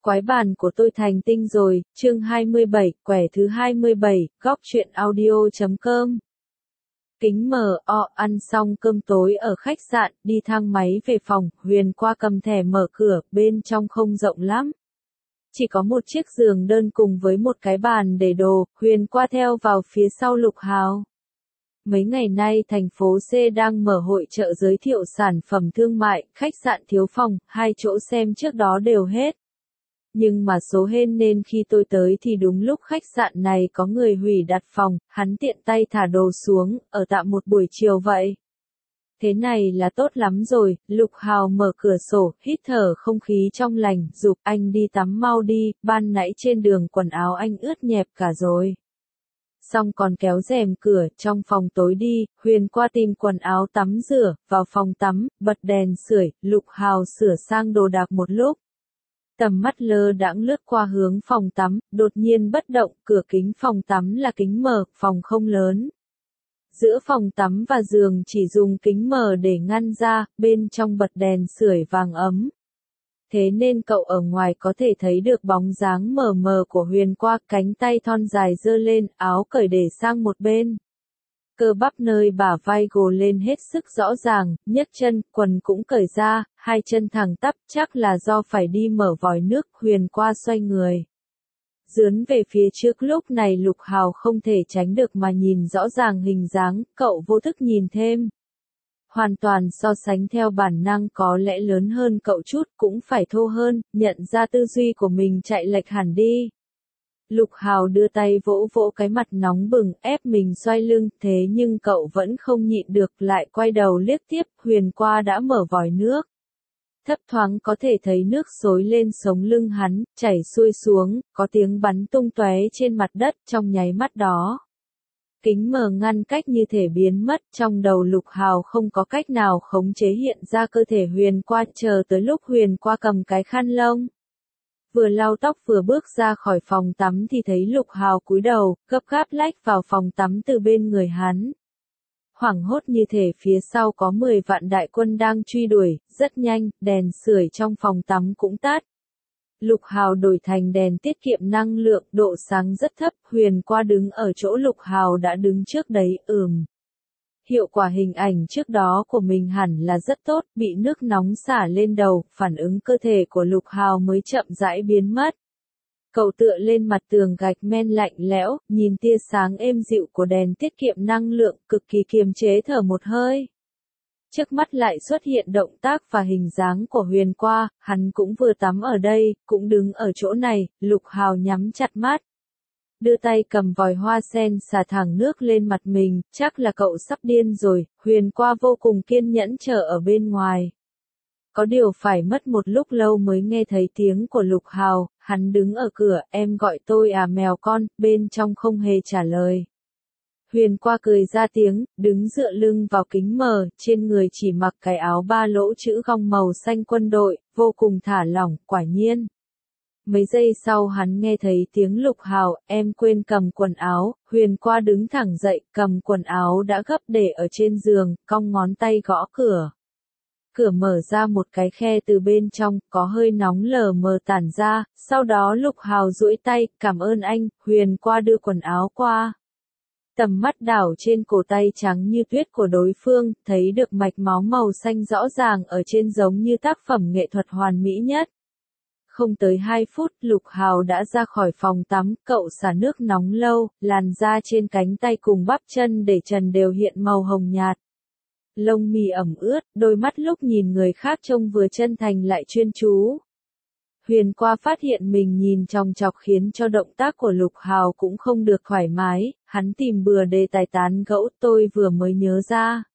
Quái bàn của tôi thành tinh rồi, chương 27, quẻ thứ 27, góc truyện audio.com. Kính mờ ăn xong cơm tối ở khách sạn, đi thang máy về phòng, Huyền qua cầm thẻ mở cửa, bên trong không rộng lắm. Chỉ có một chiếc giường đơn cùng với một cái bàn để đồ, Huyền qua theo vào phía sau Lục Hào. Mấy ngày nay thành phố C đang mở hội chợ giới thiệu sản phẩm thương mại, khách sạn thiếu phòng, 2 chỗ xem trước đó đều hết. Nhưng mà số hên nên khi tôi tới thì đúng lúc khách sạn này có người hủy đặt phòng, hắn tiện tay thả đồ xuống, ở tạm một buổi chiều vậy. Thế này là tốt lắm rồi, Lục Hào mở cửa sổ, hít thở không khí trong lành, giục anh đi tắm mau đi, ban nãy trên đường quần áo anh ướt nhẹp cả rồi. Xong còn kéo rèm cửa, trong phòng tối đi, Huyền qua tìm quần áo tắm rửa, vào phòng tắm, bật đèn sưởi, Lục Hào sửa sang đồ đạc một lúc. Tầm mắt lơ đãng lướt qua hướng phòng tắm, đột nhiên bất động, cửa kính phòng tắm là kính mở, phòng không lớn. Giữa phòng tắm và giường chỉ dùng kính mở để ngăn ra, bên trong bật đèn sưởi vàng ấm. Thế nên cậu ở ngoài có thể thấy được bóng dáng mờ mờ của Huyền qua, cánh tay thon dài giơ lên, áo cởi để sang một bên. Cơ bắp nơi bả vai gồ lên hết sức rõ ràng, nhấc chân, quần cũng cởi ra, hai chân thẳng tắp, chắc là do phải đi mở vòi nước, Huyền qua xoay người. Dướn về phía trước, lúc này Lục Hào không thể tránh được mà nhìn rõ ràng hình dáng, cậu vô thức nhìn thêm. Hoàn toàn so sánh theo bản năng, có lẽ lớn hơn cậu chút, cũng phải thô hơn, nhận ra tư duy của mình chạy lệch hẳn đi. Lục Hào đưa tay vỗ vỗ cái mặt nóng bừng, ép mình xoay lưng, thế nhưng cậu vẫn không nhịn được, lại quay đầu liếc tiếp, Huyền qua đã mở vòi nước. Thấp thoáng có thể thấy nước xối lên sống lưng hắn, chảy xuôi xuống, có tiếng bắn tung tóe trên mặt đất trong nháy mắt đó. Kính mờ ngăn cách như thể biến mất, trong đầu Lục Hào không có cách nào khống chế hiện ra cơ thể Huyền qua, chờ tới lúc Huyền qua cầm cái khăn lông. Vừa lau tóc vừa bước ra khỏi phòng tắm thì thấy Lục Hào cúi đầu, gấp gáp lách vào phòng tắm từ bên người hắn. Hoảng hốt như thể phía sau có 10 vạn đại quân đang truy đuổi, rất nhanh, đèn sưởi trong phòng tắm cũng tắt. Lục Hào đổi thành đèn tiết kiệm năng lượng, độ sáng rất thấp, Huyền qua đứng ở chỗ Lục Hào đã đứng trước đấy, Hiệu quả hình ảnh trước đó của mình hẳn là rất tốt, bị nước nóng xả lên đầu, phản ứng cơ thể của Lục Hào mới chậm rãi biến mất. Cậu tựa lên mặt tường gạch men lạnh lẽo, nhìn tia sáng êm dịu của đèn tiết kiệm năng lượng, cực kỳ kiềm chế thở một hơi. Trước mắt lại xuất hiện động tác và hình dáng của Huyền qua, hắn cũng vừa tắm ở đây, cũng đứng ở chỗ này, Lục Hào nhắm chặt mắt. Đưa tay cầm vòi hoa sen xả thẳng nước lên mặt mình, chắc là cậu sắp điên rồi, Huyền qua vô cùng kiên nhẫn chờ ở bên ngoài. Có điều phải mất một lúc lâu mới nghe thấy tiếng của Lục Hào, hắn đứng ở cửa, em gọi tôi à mèo con, bên trong không hề trả lời. Huyền qua cười ra tiếng, đứng dựa lưng vào kính mờ, trên người chỉ mặc cái áo ba lỗ chữ gong màu xanh quân đội, vô cùng thả lỏng, quả nhiên. Mấy giây sau hắn nghe thấy tiếng Lục Hào, em quên cầm quần áo, Huyền qua đứng thẳng dậy, cầm quần áo đã gấp để ở trên giường, cong ngón tay gõ cửa. Cửa mở ra một cái khe từ bên trong, có hơi nóng lờ mờ tản ra, sau đó Lục Hào duỗi tay, cảm ơn anh, Huyền qua đưa quần áo qua. Tầm mắt đảo trên cổ tay trắng như tuyết của đối phương, thấy được mạch máu màu xanh rõ ràng ở trên giống như tác phẩm nghệ thuật hoàn mỹ nhất. Không tới 2 phút, Lục Hào đã ra khỏi phòng tắm, cậu xả nước nóng lâu, làn da trên cánh tay cùng bắp chân để trần đều hiện màu hồng nhạt. Lông mi ẩm ướt, đôi mắt lúc nhìn người khác trông vừa chân thành lại chuyên chú. Huyền qua phát hiện mình nhìn chòng chọc khiến cho động tác của Lục Hào cũng không được thoải mái, hắn tìm bừa đề tài tán gẫu, tôi vừa mới nhớ ra.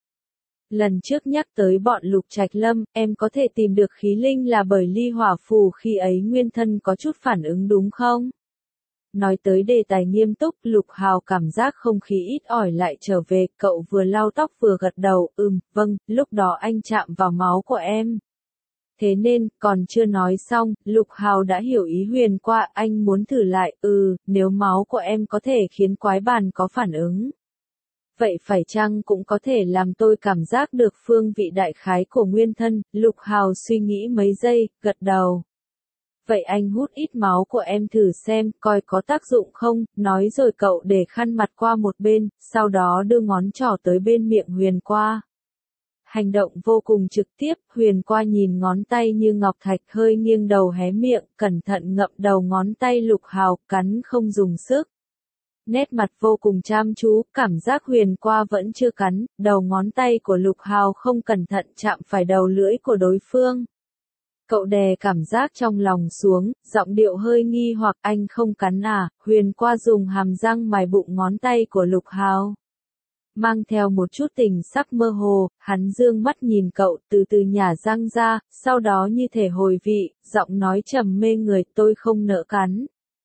Lần trước nhắc tới bọn Lục Trạch Lâm, em có thể tìm được khí linh là bởi ly hỏa phù khi ấy nguyên thân có chút phản ứng đúng không? Nói tới đề tài nghiêm túc, Lục Hào cảm giác không khí ít ỏi lại trở về, cậu vừa lau tóc vừa gật đầu, vâng, lúc đó anh chạm vào máu của em. Thế nên, còn chưa nói xong, Lục Hào đã hiểu ý Huyền qua, anh muốn thử lại, nếu máu của em có thể khiến quái bàn có phản ứng. Vậy phải chăng cũng có thể làm tôi cảm giác được phương vị đại khái của nguyên thân, Lục Hào suy nghĩ mấy giây, gật đầu. vậy anh hút ít máu của em thử xem, coi có tác dụng không, nói rồi cậu để khăn mặt qua một bên, sau đó đưa ngón trỏ tới bên miệng Huyền Qua. Hành động vô cùng trực tiếp, Huyền Qua nhìn ngón tay như ngọc thạch hơi nghiêng đầu hé miệng, cẩn thận ngậm đầu ngón tay Lục Hào, cắn không dùng sức. Nét mặt vô cùng chăm chú, cảm giác Huyền Qua vẫn chưa cắn, đầu ngón tay của Lục Hào không cẩn thận chạm phải đầu lưỡi của đối phương. Cậu đè cảm giác trong lòng xuống, giọng điệu hơi nghi hoặc anh không cắn à, Huyền Qua dùng hàm răng mài bụng ngón tay của Lục Hào. Mang theo một chút tình sắc mơ hồ, hắn dương mắt nhìn cậu từ từ nhả răng ra, sau đó như thể hồi vị, giọng nói trầm mê người tôi không nỡ cắn.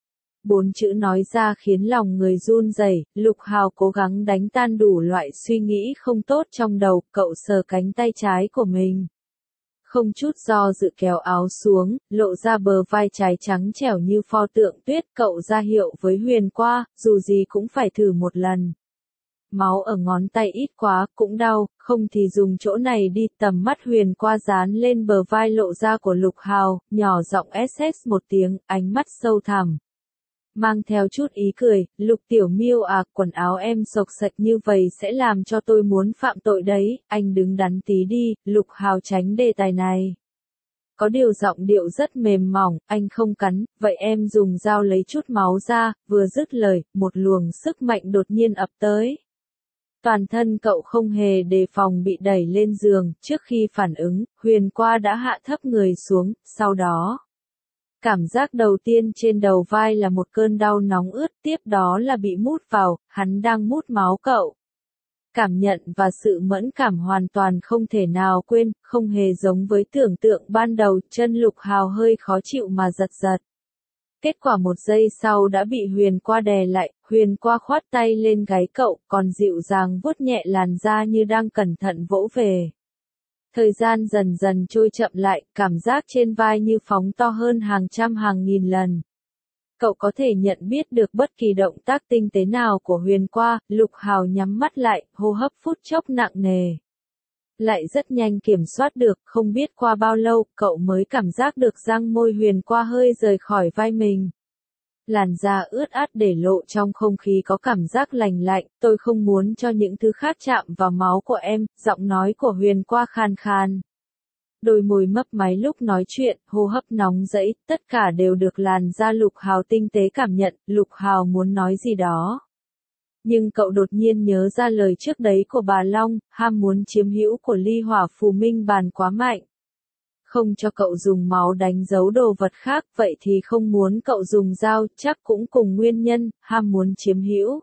4 chữ nói ra khiến lòng người run rẩy. Lục Hào cố gắng đánh tan đủ loại suy nghĩ không tốt trong đầu, cậu sờ cánh tay trái của mình. Không chút do dự kéo áo xuống, lộ ra bờ vai trái trắng trẻo như pho tượng tuyết, cậu ra hiệu với Huyền Qua, dù gì cũng phải thử một lần. Máu ở ngón tay ít quá, cũng đau, không thì dùng chỗ này đi, tầm mắt Huyền Qua dán lên bờ vai lộ ra của Lục Hào, nhỏ giọng SS một tiếng, ánh mắt sâu thẳm. Mang theo chút ý cười, Lục Tiểu Miêu à, quần áo em xộc xệch như vậy sẽ làm cho tôi muốn phạm tội đấy, anh đứng đắn tí đi, Lục Hào tránh đề tài này. Có điều giọng điệu rất mềm mỏng, anh không cắn, vậy em dùng dao lấy chút máu ra, vừa dứt lời, một luồng sức mạnh đột nhiên ập tới. Toàn thân cậu không hề đề phòng bị đẩy lên giường, trước khi phản ứng, Huyền Qua đã hạ thấp người xuống, sau đó. Cảm giác đầu tiên trên đầu vai là một cơn đau nóng ướt, tiếp đó là bị mút vào, hắn đang mút máu cậu. Cảm nhận và sự mẫn cảm hoàn toàn không thể nào quên, không hề giống với tưởng tượng ban đầu, chân Lục Hào hơi khó chịu mà giật giật. Kết quả một giây sau đã bị Huyền Qua đè lại, Huyền Qua khoát tay lên gáy cậu, còn dịu dàng vuốt nhẹ làn da như đang cẩn thận vỗ về. Thời gian dần dần trôi chậm lại, cảm giác trên vai như phóng to hơn hàng trăm hàng nghìn lần. Cậu có thể nhận biết được bất kỳ động tác tinh tế nào của Huyền Qua, Lục Hào nhắm mắt lại, hô hấp phút chốc nặng nề. Lại rất nhanh kiểm soát được, không biết qua bao lâu, cậu mới cảm giác được răng môi Huyền Qua hơi rời khỏi vai mình. Làn da ướt át để lộ trong không khí có cảm giác lành lạnh, tôi không muốn cho những thứ khác chạm vào máu của em, giọng nói của Huyền Qua khan khan. Đôi môi mấp máy lúc nói chuyện, hô hấp nóng rẫy, tất cả đều được làn da Lục Hào tinh tế cảm nhận, Lục Hào muốn nói gì đó. Nhưng cậu đột nhiên nhớ ra lời trước đấy của bà Long, ham muốn chiếm hữu của Ly Hỏa Phù Minh Bàn quá mạnh. Không cho cậu dùng máu đánh dấu đồ vật khác, vậy thì không muốn cậu dùng dao, chắc cũng cùng nguyên nhân, ham muốn chiếm hữu.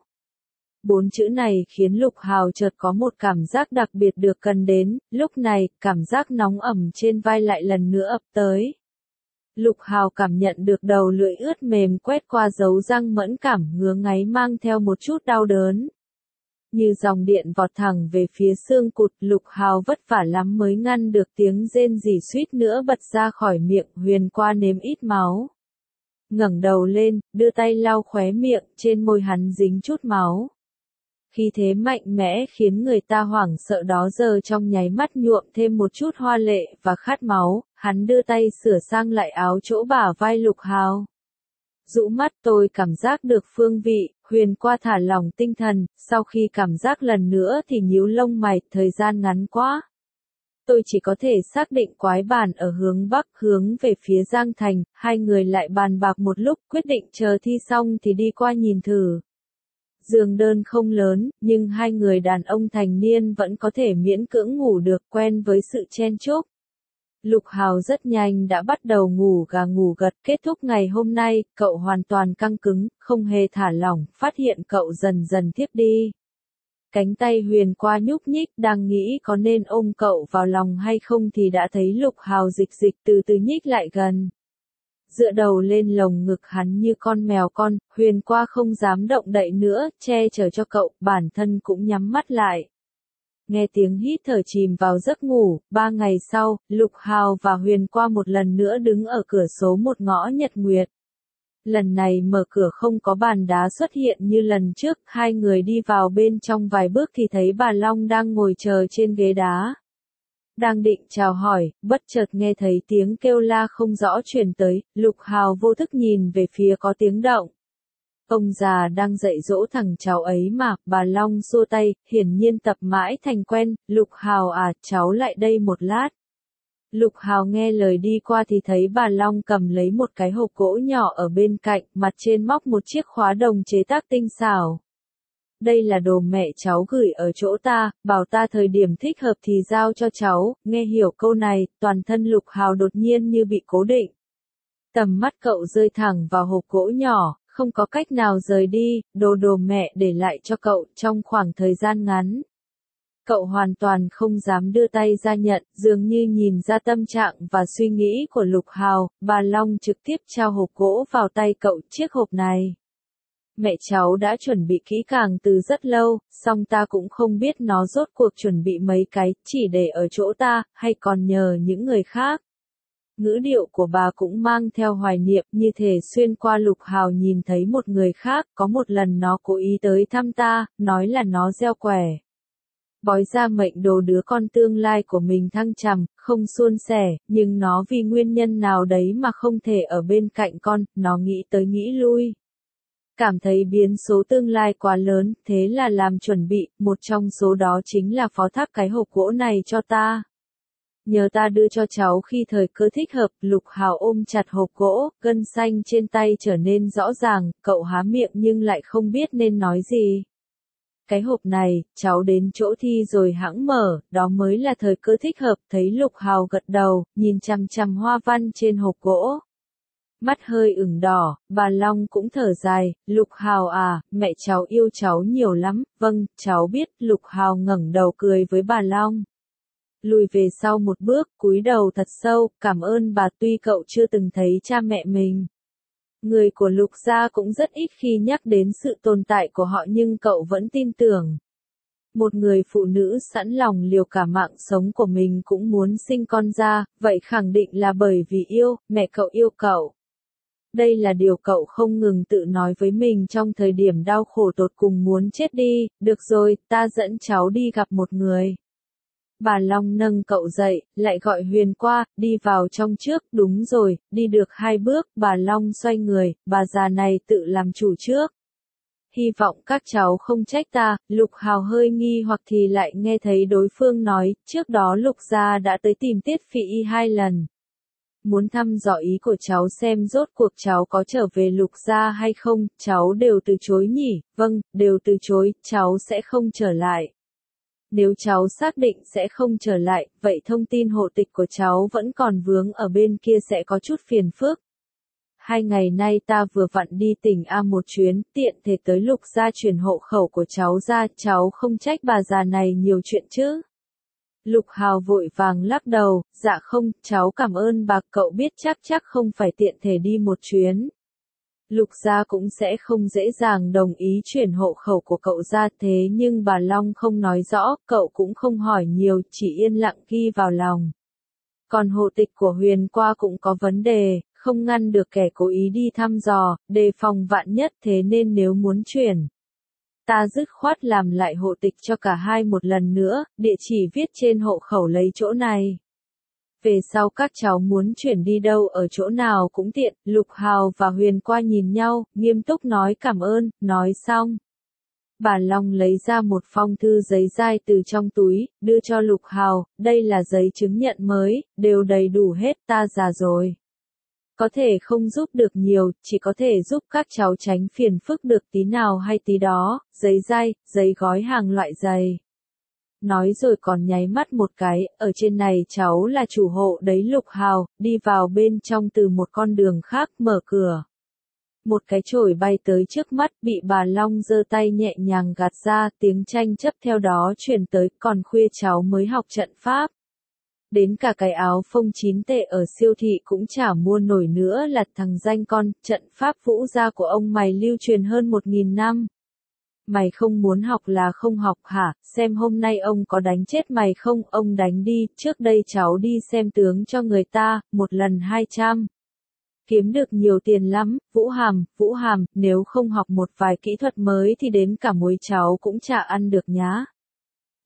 4 chữ này khiến Lục Hào chợt có một cảm giác đặc biệt được cần đến, lúc này, cảm giác nóng ẩm trên vai lại lần nữa ập tới. Lục Hào cảm nhận được đầu lưỡi ướt mềm quét qua dấu răng mẫn cảm ngứa ngáy mang theo một chút đau đớn. Như dòng điện vọt thẳng về phía xương cụt, Lục Hào vất vả lắm mới ngăn được tiếng rên rỉ suýt nữa bật ra khỏi miệng, Huyền Qua nếm ít máu. Ngẩng đầu lên, đưa tay lau khóe miệng, trên môi hắn dính chút máu. Khí thế mạnh mẽ khiến người ta hoảng sợ đó giờ trong nháy mắt nhuộm thêm một chút hoa lệ và khát máu, hắn đưa tay sửa sang lại áo chỗ bả vai Lục Hào. Dụ mắt tôi cảm giác được phương vị, Huyền Qua thả lỏng tinh thần, sau khi cảm giác lần nữa thì nhíu lông mày, thời gian ngắn quá. Tôi chỉ có thể xác định quái bản ở hướng Bắc, hướng về phía Giang Thành, hai người lại bàn bạc một lúc, quyết định chờ thi xong thì đi qua nhìn thử. Giường đơn không lớn, nhưng hai người đàn ông thành niên vẫn có thể miễn cưỡng ngủ được, quen với sự chen chúc. Lục Hào rất nhanh đã bắt đầu ngủ gà ngủ gật, kết thúc ngày hôm nay, cậu hoàn toàn căng cứng, không hề thả lỏng, phát hiện cậu dần dần thiếp đi. Cánh tay Huyền Qua nhúc nhích, đang nghĩ có nên ôm cậu vào lòng hay không thì đã thấy Lục Hào dịch từ từ nhích lại gần. Dựa đầu lên lồng ngực hắn như con mèo con, Huyền Qua không dám động đậy nữa, che chở cho cậu, bản thân cũng nhắm mắt lại. Nghe tiếng hít thở chìm vào giấc ngủ, 3 ngày sau, Lục Hào và Huyền Qua một lần nữa đứng ở cửa số một ngõ Nhật Nguyệt. Lần này mở cửa không có bàn đá xuất hiện như lần trước, hai người đi vào bên trong vài bước thì thấy bà Long đang ngồi chờ trên ghế đá. Đang định chào hỏi, bất chợt nghe thấy tiếng kêu la không rõ truyền tới, Lục Hào vô thức nhìn về phía có tiếng động. Ông già đang dạy dỗ thằng cháu ấy mà, bà Long xua tay, hiển nhiên tập mãi thành quen, Lục Hào à, cháu lại đây một lát. Lục Hào nghe lời đi qua thì thấy bà Long cầm lấy một cái hộp gỗ nhỏ ở bên cạnh, mặt trên móc một chiếc khóa đồng chế tác tinh xảo. Đây là đồ mẹ cháu gửi ở chỗ ta, bảo ta thời điểm thích hợp thì giao cho cháu, nghe hiểu câu này, toàn thân Lục Hào đột nhiên như bị cố định. Tầm mắt cậu rơi thẳng vào hộp gỗ nhỏ, không có cách nào rời đi, đồ mẹ để lại cho cậu trong khoảng thời gian ngắn. Cậu hoàn toàn không dám đưa tay ra nhận, dường như nhìn ra tâm trạng và suy nghĩ của Lục Hào, bà Long trực tiếp trao hộp gỗ vào tay cậu chiếc hộp này. Mẹ cháu đã chuẩn bị kỹ càng từ rất lâu, song ta cũng không biết nó rốt cuộc chuẩn bị mấy cái, chỉ để ở chỗ ta, hay còn nhờ những người khác. Ngữ điệu của bà cũng mang theo hoài niệm, như thể xuyên qua Lục Hào nhìn thấy một người khác, có một lần nó cố ý tới thăm ta, nói là nó gieo quẻ. Bói ra mệnh đồ đứa con tương lai của mình thăng trầm, không suôn sẻ, nhưng nó vì nguyên nhân nào đấy mà không thể ở bên cạnh con, nó nghĩ tới nghĩ lui. Cảm thấy biến số tương lai quá lớn, thế là làm chuẩn bị, một trong số đó chính là phó thác cái hộp gỗ này cho ta. Nhờ ta đưa cho cháu khi thời cơ thích hợp, Lục Hào ôm chặt hộp gỗ, gân xanh trên tay trở nên rõ ràng, cậu há miệng nhưng lại không biết nên nói gì. Cái hộp này, cháu đến chỗ thi rồi hãng mở, đó mới là thời cơ thích hợp, thấy Lục Hào gật đầu, nhìn chằm chằm hoa văn trên hộp gỗ. Mắt hơi ửng đỏ, bà Long cũng thở dài, Lục Hào à, mẹ cháu yêu cháu nhiều lắm, vâng, cháu biết, Lục Hào ngẩng đầu cười với bà Long. Lùi về sau một bước, cúi đầu thật sâu, cảm ơn bà tuy cậu chưa từng thấy cha mẹ mình. Người của Lục gia cũng rất ít khi nhắc đến sự tồn tại của họ nhưng cậu vẫn tin tưởng. Một người phụ nữ sẵn lòng liều cả mạng sống của mình cũng muốn sinh con ra, vậy khẳng định là bởi vì yêu, mẹ cậu yêu cậu. Đây là điều cậu không ngừng tự nói với mình trong thời điểm đau khổ tột cùng muốn chết đi, được rồi, ta dẫn cháu đi gặp một người. Bà Long nâng cậu dậy, lại gọi Huyền qua, đi vào trong trước, đúng rồi, đi được 2 bước, bà Long xoay người, bà già này tự làm chủ trước. Hy vọng các cháu không trách ta, Lục Hào hơi nghi hoặc thì lại nghe thấy đối phương nói, trước đó Lục gia đã tới tìm Tiết Phỉ Y 2 lần. Muốn thăm dò ý của cháu xem rốt cuộc cháu có trở về Lục gia hay không, cháu đều từ chối nhỉ, vâng, đều từ chối, cháu sẽ không trở lại. Nếu cháu xác định sẽ không trở lại, vậy thông tin hộ tịch của cháu vẫn còn vướng ở bên kia sẽ có chút phiền phức. 2 ngày nay ta vừa vặn đi tỉnh A một chuyến, tiện thể tới Lục gia chuyển hộ khẩu của cháu ra, cháu không trách bà già này nhiều chuyện chứ. Lục Hào vội vàng lắc đầu, dạ không, cháu cảm ơn bà, cậu biết chắc không phải tiện thể đi một chuyến. Lục gia cũng sẽ không dễ dàng đồng ý chuyển hộ khẩu của cậu ra, thế nhưng bà Long không nói rõ, cậu cũng không hỏi nhiều, chỉ yên lặng ghi vào lòng. Còn hộ tịch của Huyền qua cũng có vấn đề, không ngăn được kẻ cố ý đi thăm dò, đề phòng vạn nhất, thế nên nếu muốn chuyển, ta dứt khoát làm lại hộ tịch cho cả hai một lần nữa, địa chỉ viết trên hộ khẩu lấy chỗ này. Về sau các cháu muốn chuyển đi đâu ở chỗ nào cũng tiện, Lục Hào và Huyền qua nhìn nhau, nghiêm túc nói cảm ơn, nói xong. Bà Long lấy ra một phong thư giấy dai từ trong túi, đưa cho Lục Hào, đây là giấy chứng nhận mới, đều đầy đủ hết, ta già rồi. Có thể không giúp được nhiều, chỉ có thể giúp các cháu tránh phiền phức được tí nào hay tí đó, giấy dai, giấy gói hàng loại dày. Nói rồi còn nháy mắt một cái, ở trên này cháu là chủ hộ đấy Lục Hào, đi vào bên trong từ một con đường khác, mở cửa. Một cái chổi bay tới trước mắt, bị bà Long giơ tay nhẹ nhàng gạt ra, tiếng tranh chấp theo đó truyền tới, còn khuya cháu mới học trận pháp. Đến cả cái áo phông 9 tệ ở siêu thị cũng chả mua nổi nữa là thằng danh con, trận pháp vũ gia của ông mày lưu truyền hơn 1000 năm. Mày không muốn học là không học hả, xem hôm nay ông có đánh chết mày không, ông đánh đi, trước đây cháu đi xem tướng cho người ta, một lần 200. Kiếm được nhiều tiền lắm, Vũ Hàm, nếu không học một vài kỹ thuật mới thì đến cả muối cháu cũng chả ăn được nhá.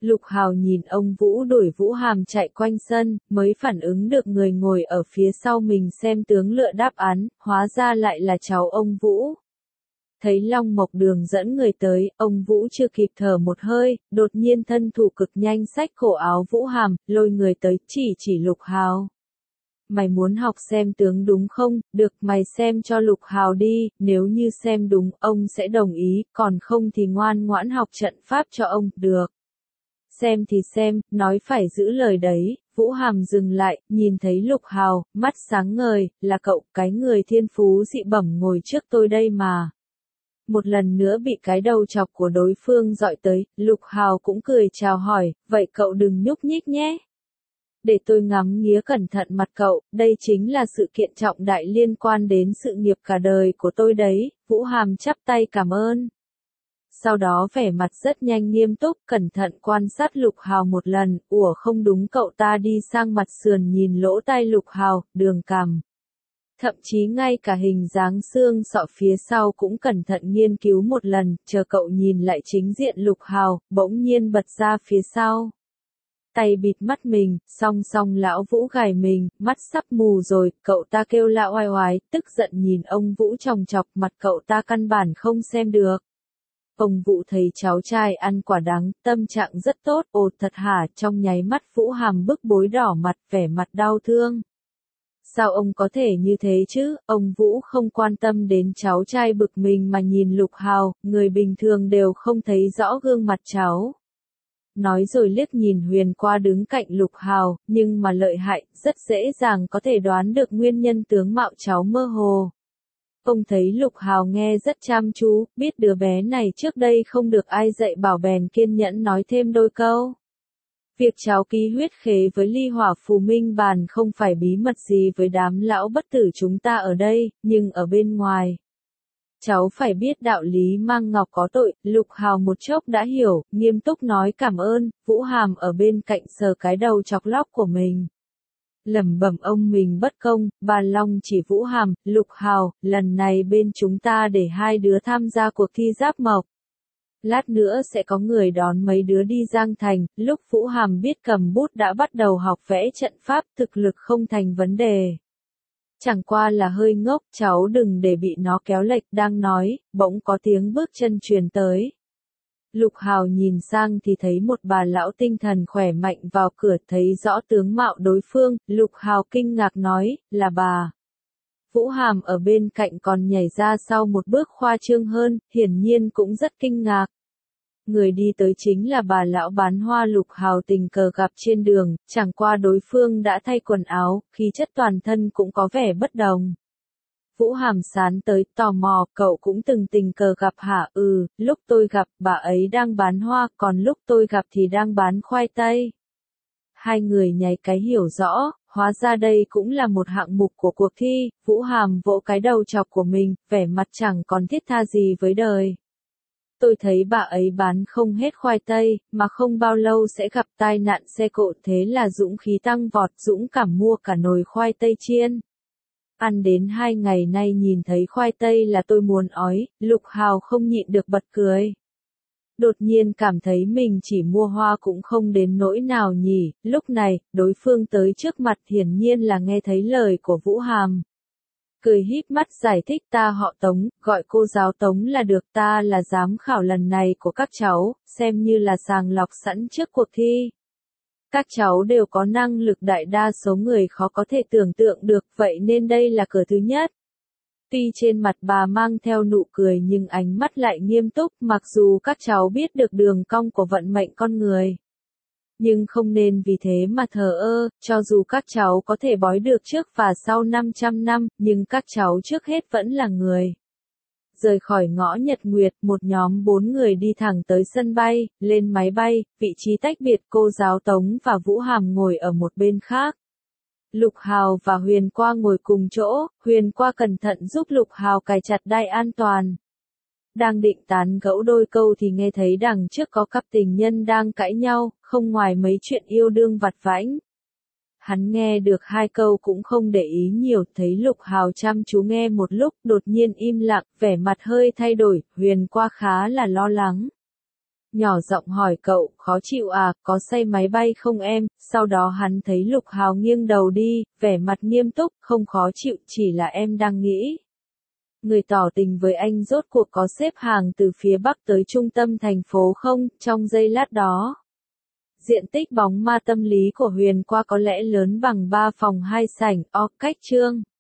Lục Hào nhìn ông Vũ đuổi Vũ Hàm chạy quanh sân, mới phản ứng được người ngồi ở phía sau mình xem tướng lựa đáp án, hóa ra lại là cháu ông Vũ. Thấy Long Mộc Đường dẫn người tới, ông Vũ chưa kịp thở một hơi, đột nhiên thân thủ cực nhanh xách cổ áo Vũ Hàm, lôi người tới, chỉ Lục Hào. Mày muốn học xem tướng đúng không? Được, mày xem cho Lục Hào đi, nếu như xem đúng, ông sẽ đồng ý, còn không thì ngoan ngoãn học trận pháp cho ông, được. Xem thì xem, nói phải giữ lời đấy. Vũ Hàm dừng lại, nhìn thấy Lục Hào, mắt sáng ngời, là cậu, cái người thiên phú dị bẩm ngồi trước tôi đây mà. Một lần nữa bị cái đầu chọc của đối phương dọi tới, Lục Hào cũng cười chào hỏi, vậy cậu đừng nhúc nhích nhé. Để tôi ngắm nghía cẩn thận mặt cậu, đây chính là sự kiện trọng đại liên quan đến sự nghiệp cả đời của tôi đấy. Vũ Hàm chắp tay cảm ơn. Sau đó vẻ mặt rất nhanh nghiêm túc, cẩn thận quan sát Lục Hào một lần, ủa không đúng, cậu ta đi sang mặt sườn nhìn lỗ tai Lục Hào, đường cằm. Thậm chí ngay cả hình dáng xương sọ phía sau cũng cẩn thận nghiên cứu một lần, chờ cậu nhìn lại chính diện Lục Hào, bỗng nhiên bật ra phía sau. Tay bịt mắt mình, song song lão Vũ gài mình, mắt sắp mù rồi, cậu ta kêu la oai oái, tức giận nhìn ông Vũ chòng chọc, mặt cậu ta căn bản không xem được. Ông Vũ thấy cháu trai ăn quả đắng, tâm trạng rất tốt, ồ thật hả, trong nháy mắt Vũ Hàm bức bối đỏ mặt, vẻ mặt đau thương. Sao ông có thể như thế chứ, ông Vũ không quan tâm đến cháu trai bực mình mà nhìn Lục Hào, người bình thường đều không thấy rõ gương mặt cháu. Nói rồi liếc nhìn Huyền qua đứng cạnh Lục Hào, nhưng mà lợi hại, rất dễ dàng có thể đoán được nguyên nhân tướng mạo cháu mơ hồ. Ông thấy Lục Hào nghe rất chăm chú, biết đứa bé này trước đây không được ai dạy bảo bèn kiên nhẫn nói thêm đôi câu. Việc cháu ký huyết khế với Ly Hỏa Phù Minh Bàn không phải bí mật gì với đám lão bất tử chúng ta ở đây, nhưng ở bên ngoài. Cháu phải biết đạo lý mang ngọc có tội, Lục Hào một chốc đã hiểu, nghiêm túc nói cảm ơn. Vũ Hàm ở bên cạnh sờ cái đầu chọc lóc của mình. Lẩm bẩm ông mình bất công, bà Long chỉ Vũ Hàm, Lục Hào, lần này bên chúng ta để hai đứa tham gia cuộc thi giáp mộc. Lát nữa sẽ có người đón mấy đứa đi Giang Thành, lúc Vũ Hàm biết cầm bút đã bắt đầu học vẽ trận pháp, thực lực không thành vấn đề. Chẳng qua là hơi ngốc, cháu đừng để bị nó kéo lệch, đang nói, bỗng có tiếng bước chân truyền tới. Lục Hào nhìn sang thì thấy một bà lão tinh thần khỏe mạnh vào cửa, thấy rõ tướng mạo đối phương, Lục Hào kinh ngạc nói, là bà. Vũ Hàm ở bên cạnh còn nhảy ra sau một bước khoa trương hơn, hiển nhiên cũng rất kinh ngạc. Người đi tới chính là bà lão bán hoa Lục Hào tình cờ gặp trên đường, chẳng qua đối phương đã thay quần áo, khí chất toàn thân cũng có vẻ bất đồng. Vũ Hàm sán tới, tò mò, cậu cũng từng tình cờ gặp hả? Ừ, lúc tôi gặp, bà ấy đang bán hoa, còn lúc tôi gặp thì đang bán khoai tây. Hai người nháy cái hiểu rõ, hóa ra đây cũng là một hạng mục của cuộc thi. Vũ Hàm vỗ cái đầu chọc của mình, vẻ mặt chẳng còn thiết tha gì với đời. Tôi thấy bà ấy bán không hết khoai tây, mà không bao lâu sẽ gặp tai nạn xe cộ, thế là dũng khí tăng vọt, dũng cảm mua cả nồi khoai tây chiên. Ăn đến 2 ngày nay nhìn thấy khoai tây là tôi muốn ói, Lục Hào không nhịn được bật cười. Đột nhiên cảm thấy mình chỉ mua hoa cũng không đến nỗi nào nhỉ, lúc này, đối phương tới trước mặt hiển nhiên là nghe thấy lời của Vũ Hàm. Cười híp mắt giải thích, ta họ Tống, gọi cô giáo Tống là được, ta là giám khảo lần này của các cháu, xem như là sàng lọc sẵn trước cuộc thi. Các cháu đều có năng lực đại đa số người khó có thể tưởng tượng được, vậy nên đây là cửa thứ nhất. Tuy trên mặt bà mang theo nụ cười nhưng ánh mắt lại nghiêm túc, mặc dù các cháu biết được đường cong của vận mệnh con người. Nhưng không nên vì thế mà thờ ơ, cho dù các cháu có thể bói được trước và sau 500 năm, nhưng các cháu trước hết vẫn là người. Rời khỏi ngõ Nhật Nguyệt, một nhóm 4 người đi thẳng tới sân bay, lên máy bay, vị trí tách biệt, cô giáo Tống và Vũ Hàm ngồi ở một bên khác. Lục Hào và Huyền Qua ngồi cùng chỗ, Huyền Qua cẩn thận giúp Lục Hào cài chặt đai an toàn. Đang định tán gẫu đôi câu thì nghe thấy đằng trước có cặp tình nhân đang cãi nhau, không ngoài mấy chuyện yêu đương vặt vãnh. Hắn nghe được 2 câu cũng không để ý nhiều, thấy Lục Hào chăm chú nghe một lúc, đột nhiên im lặng, vẻ mặt hơi thay đổi, Huyền Qua khá là lo lắng. nhỏ giọng hỏi cậu, khó chịu à, có say máy bay không em, sau đó hắn thấy Lục Hào nghiêng đầu đi, vẻ mặt nghiêm túc, không khó chịu, chỉ là em đang nghĩ. Người tỏ tình với anh rốt cuộc có xếp hàng từ phía Bắc tới trung tâm thành phố không, trong giây lát đó. Diện tích bóng ma tâm lý của Huyền Qua có lẽ lớn bằng 3 phòng 2 sảnh, cách Trương